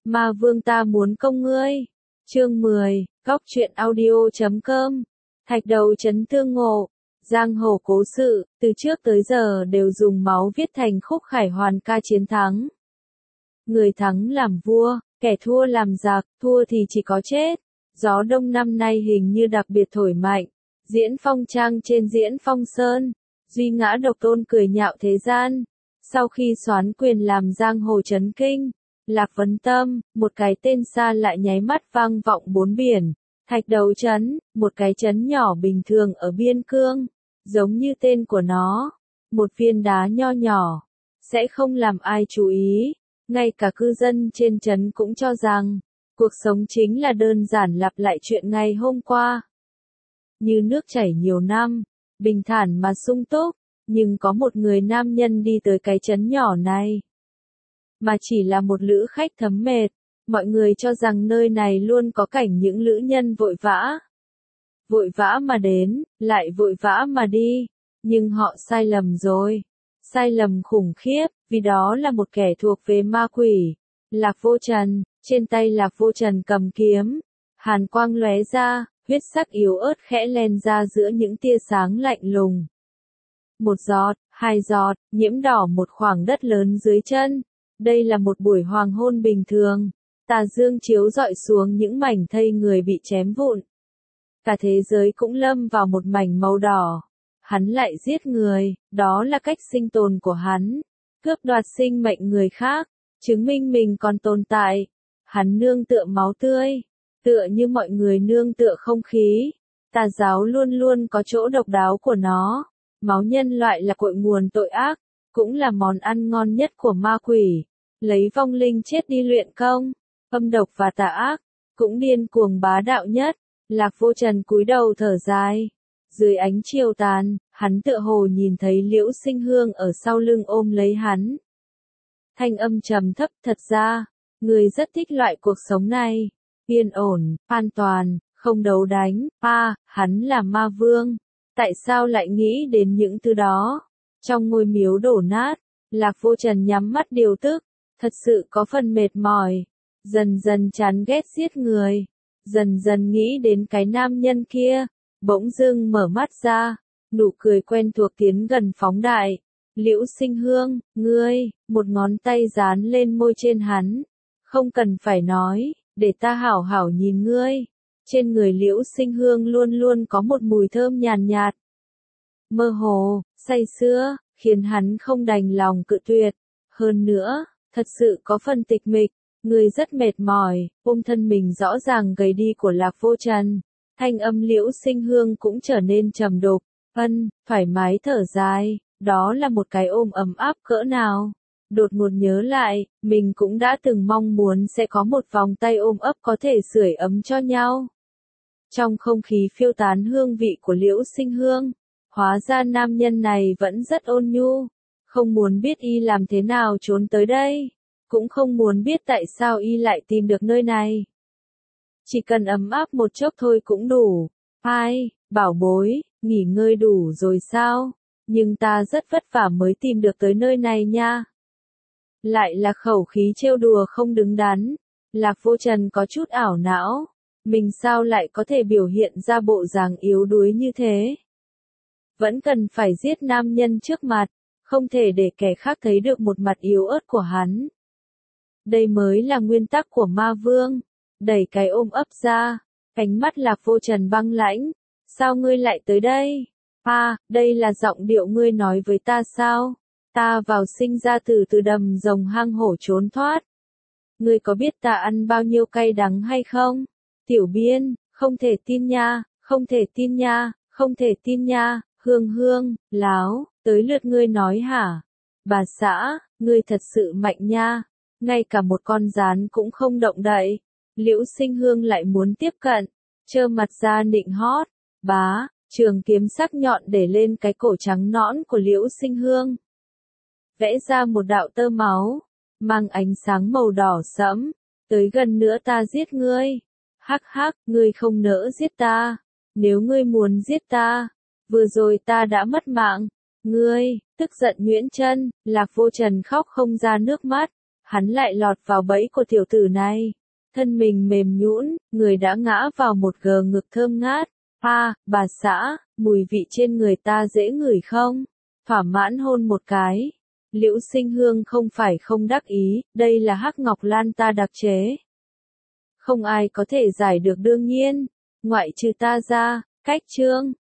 Ma vương ta muốn công ngươi. Chương 10, Góc truyện audio.com. Thạch đầu chấn tương ngộ. Giang hồ cố sự, từ trước tới giờ đều dùng máu viết thành khúc khải hoàn ca chiến thắng. Người thắng làm vua, kẻ thua làm giặc, thua thì chỉ có chết. Gió đông năm nay hình như đặc biệt thổi mạnh. Diễn phong trang trên diễn phong sơn. Duy ngã độc tôn cười nhạo thế gian. Sau khi soán quyền làm giang hồ chấn kinh, Lạc Vấn Tâm, một cái tên xa lại nháy mắt vang vọng bốn biển. Thạch đầu trấn, một cái trấn nhỏ bình thường ở biên cương, giống như tên của nó, một viên đá nho nhỏ, sẽ không làm ai chú ý. Ngay cả cư dân trên trấn cũng cho rằng, cuộc sống chính là đơn giản lặp lại chuyện ngày hôm qua. Như nước chảy nhiều năm, bình thản mà sung túc, nhưng có một người nam nhân đi tới cái trấn nhỏ này. Mà chỉ là một lữ khách thấm mệt, mọi người cho rằng nơi này luôn có cảnh những lữ nhân vội vã. Vội vã mà đến, lại vội vã mà đi, nhưng họ sai lầm rồi. Sai lầm khủng khiếp, vì đó là một kẻ thuộc về ma quỷ. Lạc Vô Trần, trên tay Lạc Vô Trần cầm kiếm, hàn quang lóe ra, huyết sắc yếu ớt khẽ len ra giữa những tia sáng lạnh lùng. Một giọt, hai giọt, nhiễm đỏ một khoảng đất lớn dưới chân. Đây là một buổi hoàng hôn bình thường. Tà dương chiếu rọi xuống những mảnh thây người bị chém vụn. Cả thế giới cũng lâm vào một mảnh màu đỏ. Hắn lại giết người, đó là cách sinh tồn của hắn. Cướp đoạt sinh mệnh người khác, chứng minh mình còn tồn tại. Hắn nương tựa máu tươi, tựa như mọi người nương tựa không khí. Tà giáo luôn luôn có chỗ độc đáo của nó. Máu nhân loại là cội nguồn tội ác, cũng là món ăn ngon nhất của ma quỷ. Lấy vong linh chết đi luyện công, âm độc và tà ác, cũng điên cuồng bá đạo nhất. Lạc Vô Trần cúi đầu thở dài. Dưới ánh chiều tàn, hắn tựa hồ nhìn thấy Liễu Sinh Hương ở sau lưng ôm lấy hắn. Thanh âm trầm thấp, thật ra, người rất thích loại cuộc sống này. Yên ổn, an toàn, không đấu đánh. Hắn là ma vương. Tại sao lại nghĩ đến những thứ đó? Trong ngôi miếu đổ nát, Lạc Vô Trần nhắm mắt điều tức, thật sự có phần mệt mỏi, dần dần chán ghét giết người, dần dần nghĩ đến cái nam nhân kia, bỗng dưng mở mắt ra, nụ cười quen thuộc tiến gần phóng đại. Liễu Sinh Hương, ngươi, một ngón tay dán lên môi trên hắn, không cần phải nói, để ta hảo hảo nhìn ngươi. Trên người Liễu Sinh Hương luôn luôn có một mùi thơm nhàn nhạt, mơ hồ, say sưa, khiến hắn không đành lòng cự tuyệt. Hơn nữa, thật sự có phần tịch mịch, người rất mệt mỏi, ôm thân mình rõ ràng gầy đi của Lạc Vô Trần. Thanh âm Liễu Sinh Hương cũng trở nên trầm đục, thoải mái thở dài, đó là một cái ôm ấm áp cỡ nào. Đột ngột nhớ lại, mình cũng đã từng mong muốn sẽ có một vòng tay ôm ấp có thể sưởi ấm cho nhau. Trong không khí phiêu tán hương vị của Liễu Sinh Hương, hóa ra nam nhân này vẫn rất ôn nhu, không muốn biết y làm thế nào trốn tới đây, cũng không muốn biết tại sao y lại tìm được nơi này. Chỉ cần ấm áp một chốc thôi cũng đủ. Bảo bối, nghỉ ngơi đủ rồi sao? Nhưng ta rất vất vả mới tìm được tới nơi này nha. Lại là khẩu khí trêu đùa không đứng đắn. Lạc Vô Trần có chút ảo não. Mình sao lại có thể biểu hiện ra bộ dáng yếu đuối như thế? Vẫn cần phải giết nam nhân trước mặt, không thể để kẻ khác thấy được một mặt yếu ớt của hắn. Đây mới là nguyên tắc của ma vương. Đẩy cái ôm ấp ra, ánh mắt Lạc Vô Trần băng lãnh. Sao ngươi lại tới đây? Đây là giọng điệu ngươi nói với ta sao? Ta vào sinh ra từ đầm rồng hang hổ trốn thoát. Ngươi có biết ta ăn bao nhiêu cay đắng hay không? Tiểu Biên, không thể tin nha, không thể tin nha, không thể tin nha. Hương, láo, tới lượt ngươi nói hả? Bà xã, ngươi thật sự mạnh nha. Ngay cả một con gián cũng không động đậy. Liễu Sinh Hương lại muốn tiếp cận, trơ mặt ra nịnh hót. Trường kiếm sắc nhọn để lên cái cổ trắng nõn của Liễu Sinh Hương. Vẽ ra một đạo tơ máu, mang ánh sáng màu đỏ sẫm. Tới gần nữa ta giết ngươi. Ngươi không nỡ giết ta. Nếu ngươi muốn giết ta, vừa rồi ta đã mất mạng. Ngươi, tức giận nhuyễn chân, Lạc Vô Trần khóc không ra nước mắt. hắn lại lọt vào bẫy của tiểu tử này. Thân mình mềm nhũn, người đã ngã vào một gờ ngực thơm ngát. Bà xã, mùi vị trên người ta dễ ngửi không? Thỏa mãn hôn một cái. Liễu Sinh Hương không phải không đắc ý, đây là hắc ngọc lan ta đặc chế. Không ai có thể giải được đương nhiên, ngoại trừ ta ra, cách chương.